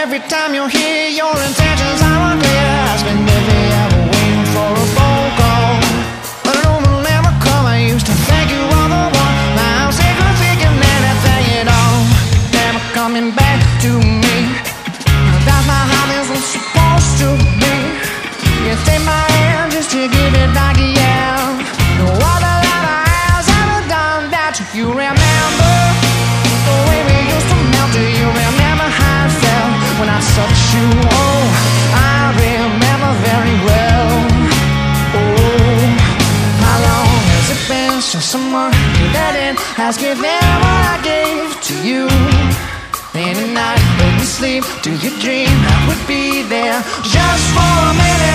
every time you hear your intentions are unclear. I spend every hour waiting for a phone call, but no one will ever come. I used to think you were the one. Now I'm sick of thinking anything at all. Never coming back to me. That's not how this was supposed to be. You take my hand just to give it back, yeah. No other lover has ever done that. You remember the way we used to melt? Do you remember how it felt when I touched you? Oh, I remember very well. Oh, how long has it been since someone that it has given what I gave to you? Any night when you sleep, do you dream I would be there just for a minute?